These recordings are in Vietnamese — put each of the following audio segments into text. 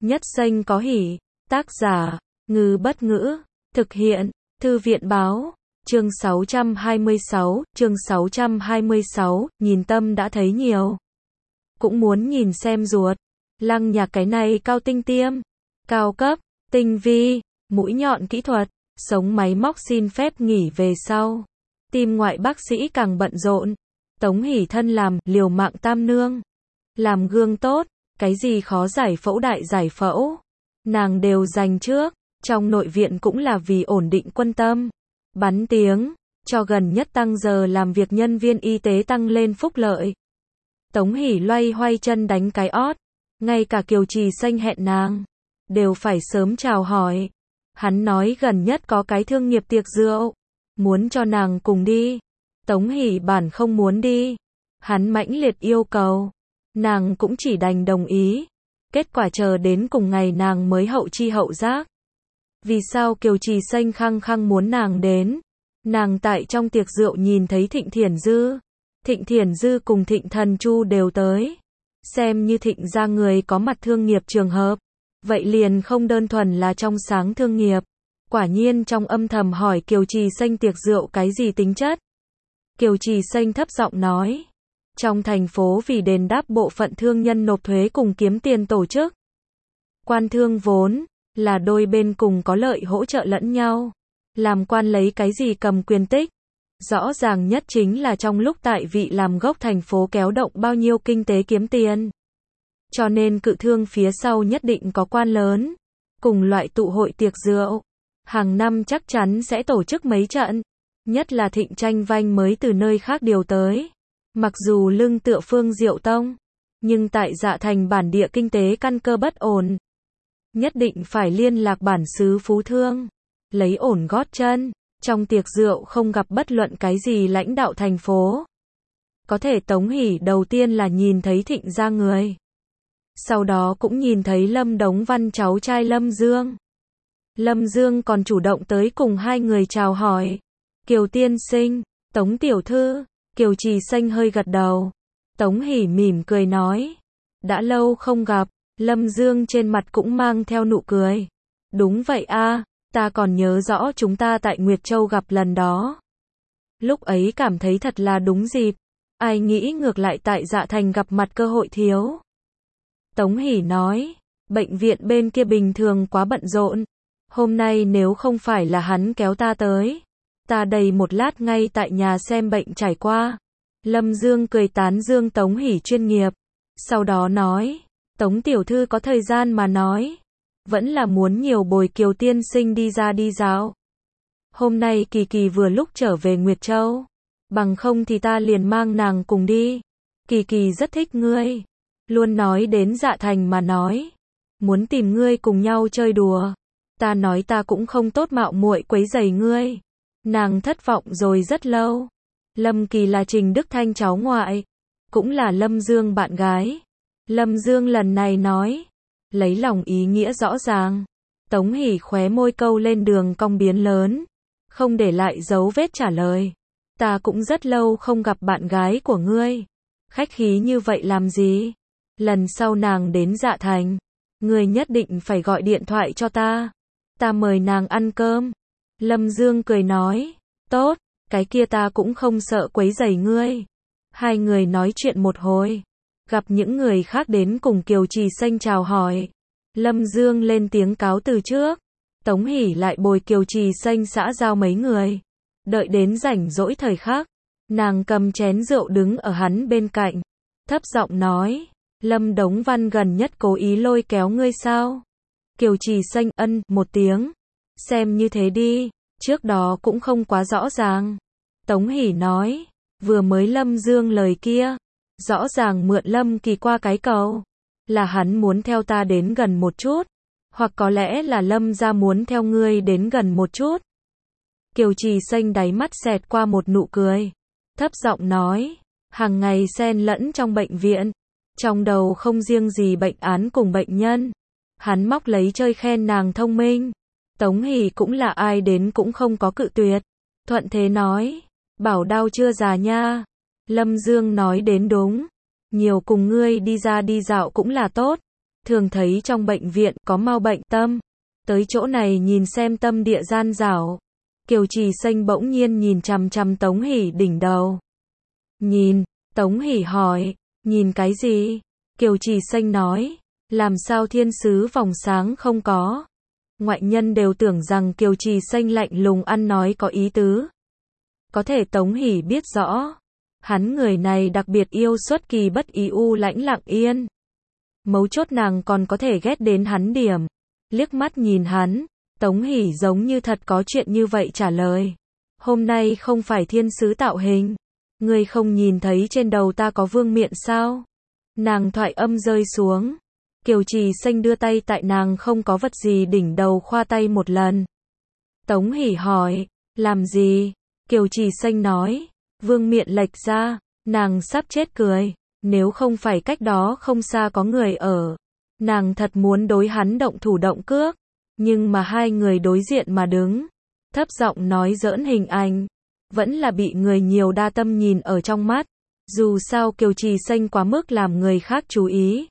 Nhất xanh có hỉ. Tác giả, Ngư Bất Ngữ. Thực hiện, Thư viện báo. Chương 626, nhìn tâm đã thấy nhiều. Cũng muốn nhìn xem ruột. Lăng Nhạc cái này cao tinh tiêm, cao cấp, tinh vi, mũi nhọn kỹ thuật, sống máy móc xin phép nghỉ về sau. Tim ngoại bác sĩ càng bận rộn. Tống Hỷ thân làm liều mạng tam nương. Làm gương tốt, cái gì khó giải phẫu đại giải phẫu. Nàng đều giành trước, trong nội viện cũng là vì ổn định quân tâm. Bắn tiếng, cho gần nhất tăng giờ làm việc nhân viên y tế tăng lên phúc lợi. Tống Hỷ loay hoay chân đánh cái ót. Ngay cả Kiều Trì Xanh hẹn nàng, đều phải sớm chào hỏi. Hắn nói gần nhất có cái thương nghiệp tiệc rượu, muốn cho nàng cùng đi. Tống Hỷ bản không muốn đi. Hắn mãnh liệt yêu cầu. Nàng cũng chỉ đành đồng ý. Kết quả chờ đến cùng ngày nàng mới hậu chi hậu giác. Vì sao Kiều Trì Xanh khăng khăng muốn nàng đến? Nàng tại trong tiệc rượu nhìn thấy Thịnh Thiển Dư. Thịnh Thiển Dư cùng Thịnh Thần Chu đều tới. Xem như Thịnh gia người có mặt thương nghiệp trường hợp. Vậy liền không đơn thuần là trong sáng thương nghiệp. Quả nhiên trong âm thầm hỏi Kiều Trì Xanh tiệc rượu cái gì tính chất. Kiều Trì Xanh thấp giọng nói. Trong thành phố vì đền đáp bộ phận thương nhân nộp thuế cùng kiếm tiền tổ chức. Quan thương vốn là đôi bên cùng có lợi hỗ trợ lẫn nhau. Làm quan lấy cái gì cầm quyền tích. Rõ ràng nhất chính là trong lúc tại vị làm gốc thành phố kéo động bao nhiêu kinh tế kiếm tiền. Cho nên cự thương phía sau nhất định có quan lớn. Cùng loại tụ hội tiệc rượu. Hàng năm chắc chắn sẽ tổ chức mấy trận. Nhất là Thịnh Tranh Vanh mới từ nơi khác điều tới. Mặc dù lưng tựa Phương Diệu Tông. Nhưng tại Dạ Thành bản địa kinh tế căn cơ bất ổn. Nhất định phải liên lạc bản xứ Phú Thương. Lấy ổn gót chân. Trong tiệc rượu không gặp bất luận cái gì lãnh đạo thành phố. Có thể Tống Hỷ đầu tiên là nhìn thấy Thịnh gia người. Sau đó cũng nhìn thấy Lâm Đống Văn cháu trai Lâm Dương. Lâm Dương còn chủ động tới cùng hai người chào hỏi. Kiều tiên sinh, Tống tiểu thư. Kiều Trì Xanh hơi gật đầu. Tống Hỷ mỉm cười nói. Đã lâu không gặp. Lâm Dương trên mặt cũng mang theo nụ cười. Đúng vậy a, ta còn nhớ rõ chúng ta tại Nguyệt Châu gặp lần đó. Lúc ấy cảm thấy thật là đúng dịp. Ai nghĩ ngược lại tại Dạ Thành gặp mặt cơ hội thiếu. Tống Hỷ nói. Bệnh viện bên kia bình thường quá bận rộn. Hôm nay nếu không phải là hắn kéo ta tới. Ta đầy một lát ngay tại nhà xem bệnh trải qua. Lâm Dương cười tán dương Tống Hỷ chuyên nghiệp. Sau đó nói. Tống tiểu thư có thời gian mà nói. Vẫn là muốn nhiều bồi Kiều tiên sinh đi ra đi dạo. Hôm nay Kỳ Kỳ vừa lúc trở về Nguyệt Châu. Bằng không thì ta liền mang nàng cùng đi. Kỳ Kỳ rất thích ngươi. Luôn nói đến Dạ Thành mà nói. Muốn tìm ngươi cùng nhau chơi đùa. Ta nói ta cũng không tốt mạo muội quấy rầy ngươi. Nàng thất vọng rồi rất lâu. Lâm Kỳ là Trình Đức Thanh cháu ngoại. Cũng là Lâm Dương bạn gái. Lâm Dương lần này nói. Lấy lòng ý nghĩa rõ ràng. Tống Hỷ khóe môi câu lên đường cong biến lớn. Không để lại dấu vết trả lời. Ta cũng rất lâu không gặp bạn gái của ngươi. Khách khí như vậy làm gì? Lần sau nàng đến Dạ Thành. Ngươi nhất định phải gọi điện thoại cho ta. Ta mời nàng ăn cơm. Lâm Dương cười nói. Tốt, cái kia ta cũng không sợ quấy rầy ngươi. Hai người nói chuyện một hồi. Gặp những người khác đến cùng Kiều Trì Xanh chào hỏi. Lâm Dương lên tiếng cáo từ trước. Tống Hỷ lại bồi Kiều Trì Xanh xã giao mấy người. Đợi đến rảnh rỗi thời khắc. Nàng cầm chén rượu đứng ở hắn bên cạnh. Thấp giọng nói. Lâm Đống Văn gần nhất cố ý lôi kéo ngươi sao? Kiều Trì Xanh ân một tiếng. Xem như thế đi. Trước đó cũng không quá rõ ràng. Tống Hỷ nói. Vừa mới Lâm Dương lời kia. Rõ ràng mượn Lâm Kỳ qua cái cầu. Là hắn muốn theo ta đến gần một chút. Hoặc có lẽ là Lâm gia muốn theo ngươi đến gần một chút. Kiều Trì Xanh đáy mắt xẹt qua một nụ cười. Thấp giọng nói. Hàng ngày xen lẫn trong bệnh viện. Trong đầu không riêng gì bệnh án cùng bệnh nhân. Hắn móc lấy chơi khen nàng thông minh. Tống Hỷ cũng là ai đến cũng không có cự tuyệt. Thuận thế nói. Bảo đao chưa già nha. Lâm Dương nói đến đúng. Nhiều cùng ngươi đi ra đi dạo cũng là tốt. thường thấy trong bệnh viện có mau bệnh tâm. Tới chỗ này nhìn xem tâm địa gian dảo. Kiều Trì Xanh bỗng nhiên nhìn chằm chằm Tống Hỷ đỉnh đầu. Nhìn, Tống Hỷ hỏi, nhìn cái gì? Kiều Trì Xanh nói, làm sao thiên sứ vòng sáng không có? Ngoại nhân đều tưởng rằng Kiều Trì Xanh lạnh lùng ăn nói có ý tứ. Có thể Tống Hỷ biết rõ, hắn người này đặc biệt yêu xuất kỳ bất ý u lãnh lặng yên. Mấu chốt nàng còn có thể ghét đến hắn điểm. Liếc mắt nhìn hắn, Tống Hỷ giống như thật có chuyện như vậy trả lời. Hôm nay không phải thiên sứ tạo hình. Ngươi không nhìn thấy trên đầu ta có vương miện sao? Nàng thoại âm rơi xuống. Kiều Trì Xanh đưa tay tại nàng không có vật gì đỉnh đầu khoa tay một lần. Tống Hỷ hỏi, làm gì? Kiều Trì Xanh nói, vương miện lệch ra. Nàng sắp chết cười. Nếu không phải cách đó không xa có người ở, nàng thật muốn đối hắn động thủ động cước. Nhưng mà hai người đối diện mà đứng, thấp giọng nói giỡn hình ảnh, vẫn là bị người nhiều đa tâm nhìn ở trong mắt. Dù sao Kiều Trì Xanh quá mức làm người khác chú ý.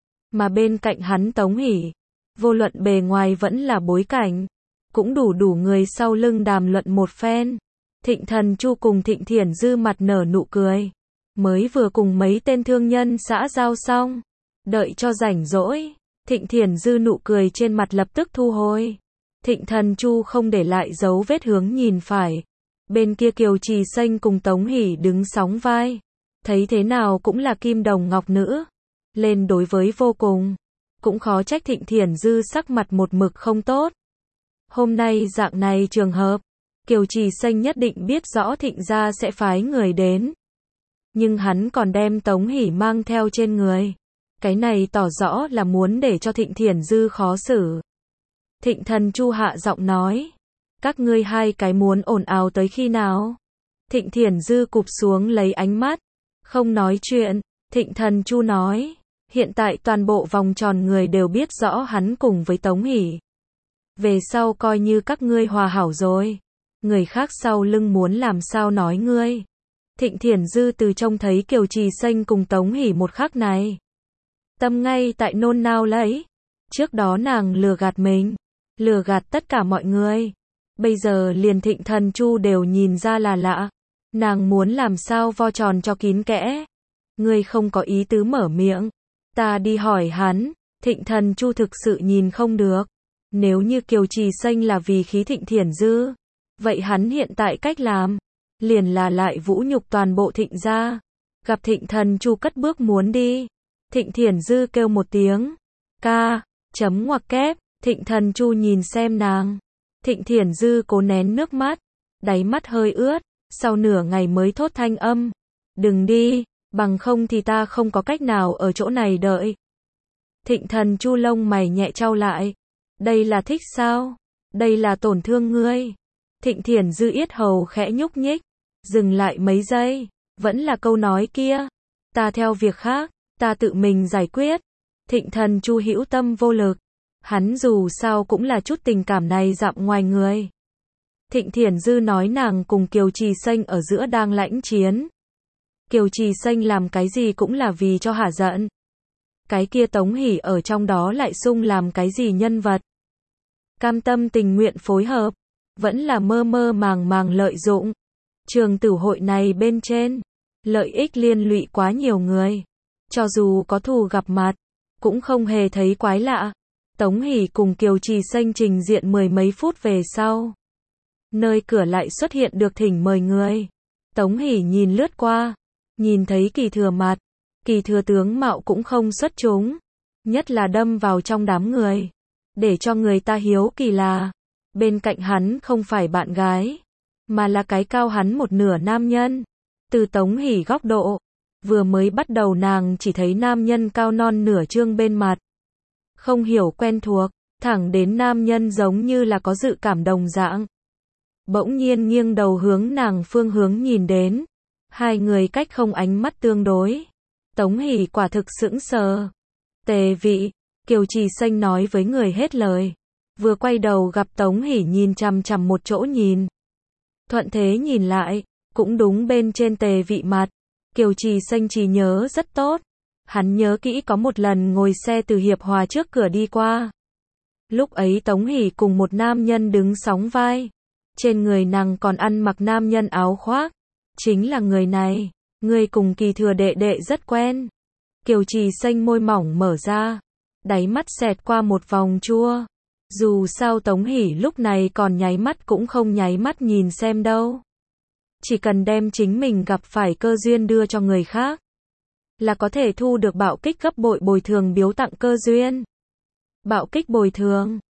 Mà bên cạnh hắn Tống Hỷ, vô luận bề ngoài vẫn là bối cảnh, cũng đủ người sau lưng đàm luận một phen. Thịnh Thần Chu cùng Thịnh Thiển Dư mặt nở nụ cười. Mới vừa cùng mấy tên thương nhân xã giao xong, đợi cho rảnh rỗi, Thịnh Thiển Dư nụ cười trên mặt lập tức thu hồi. Thịnh Thần Chu không để lại dấu vết hướng nhìn phải. Bên kia Kiều Trì Xanh cùng Tống Hỷ đứng sóng vai. Thấy thế nào cũng là kim đồng ngọc nữ. Lên đối với vô cùng. Cũng khó trách Thịnh Thiển Dư sắc mặt một mực không tốt. Hôm nay dạng này trường hợp, Kiều Trì Xanh nhất định biết rõ Thịnh gia sẽ phái người đến. Nhưng hắn còn đem Tống Hỷ mang theo trên người. Cái này tỏ rõ là muốn để cho Thịnh Thiển Dư khó xử. Thịnh Thần Chu hạ giọng nói, các ngươi hai cái muốn ồn ào tới khi nào? Thịnh Thiển Dư cụp xuống lấy ánh mắt, không nói chuyện. Thịnh Thần Chu nói, hiện tại toàn bộ vòng tròn người đều biết rõ hắn cùng với Tống Hỷ. Về sau coi như các ngươi hòa hảo rồi. Người khác sau lưng muốn làm sao nói ngươi. Thịnh Thiển Dư từ trông thấy Kiều Trì Xanh cùng Tống Hỷ một khắc này, tâm ngay tại nôn nao lấy. Trước đó nàng lừa gạt mình, lừa gạt tất cả mọi người. Bây giờ liền Thịnh Thần Chu đều nhìn ra là lạ. Nàng muốn làm sao vo tròn cho kín kẽ. Ngươi không có ý tứ mở miệng, ta đi hỏi hắn. Thịnh Thần Chu thực sự nhìn không được. Nếu như Kiều Trì Xanh là vì khí Thịnh Thiển Dư, vậy hắn hiện tại cách làm liền là lại vũ nhục toàn bộ Thịnh gia. Gặp Thịnh Thần Chu cất bước muốn đi, Thịnh Thiển Dư kêu một tiếng, ca, chấm ngoặc kép. Thịnh Thần Chu nhìn xem nàng. Thịnh Thiển Dư cố nén nước mắt, đáy mắt hơi ướt, sau nửa ngày mới thốt thanh âm, đừng đi, bằng không thì ta không có cách nào ở chỗ này đợi. Thịnh Thần Chu lông mày nhẹ chau lại, đây là thích sao? Đây là tổn thương ngươi. Thịnh Thiển Dư yết hầu khẽ nhúc nhích, dừng lại mấy giây, vẫn là câu nói kia, ta theo việc khác, ta tự mình giải quyết. Thịnh Thần Chu hữu tâm vô lực, hắn dù sao cũng là chút tình cảm này dặm ngoài người. Thịnh Thiển Dư nói nàng cùng Kiều Trì Xanh ở giữa đang lãnh chiến. Kiều Trì Xanh làm cái gì cũng là vì cho hả giận. Cái kia Tống Hỷ ở trong đó lại sung làm cái gì nhân vật. Cam tâm tình nguyện phối hợp, vẫn là mơ mơ màng màng lợi dụng. Trường tử hội này bên trên, lợi ích liên lụy quá nhiều người. Cho dù có thù gặp mặt, cũng không hề thấy quái lạ. Tống Hỷ cùng Kiều Trì Xanh trình diện mười mấy phút về sau. Nơi cửa lại xuất hiện được thỉnh mời người. Tống Hỷ nhìn lướt qua, nhìn thấy Kỳ Thừa mặt. Kỳ Thừa tướng mạo cũng không xuất chúng, nhất là đâm vào trong đám người. Để cho người ta hiếu kỳ là, bên cạnh hắn không phải bạn gái, mà là cái cao hắn một nửa nam nhân. Từ Tống Hỷ góc độ, vừa mới bắt đầu nàng chỉ thấy nam nhân cao non nửa trương bên mặt. Không hiểu quen thuộc, thẳng đến nam nhân giống như là có dự cảm đồng dạng. Bỗng nhiên nghiêng đầu hướng nàng phương hướng nhìn đến. Hai người cách không ánh mắt tương đối. Tống Hỷ quả thực sững sờ. Tề vị, Kiều Trì Xanh nói với người hết lời. Vừa quay đầu gặp Tống Hỷ nhìn chằm chằm một chỗ nhìn. Thuận thế nhìn lại, cũng đúng bên trên Tề vị mặt. Kiều Trì Xanh chỉ nhớ rất tốt. Hắn nhớ kỹ có một lần ngồi xe từ Hiệp Hòa trước cửa đi qua. Lúc ấy Tống Hỷ cùng một nam nhân đứng sóng vai. Trên người nàng còn ăn mặc nam nhân áo khoác. Chính là người này. Người cùng Kỳ Thừa đệ đệ rất quen. Kiều Trì xanh môi mỏng mở ra. Đáy mắt xẹt qua một vòng chua. Dù sao Tống Hỷ lúc này còn nháy mắt cũng không nháy mắt nhìn xem đâu. Chỉ cần đem chính mình gặp phải cơ duyên đưa cho người khác, là có thể thu được bạo kích gấp bội bồi thường biếu tặng cơ duyên. Bạo kích bồi thường.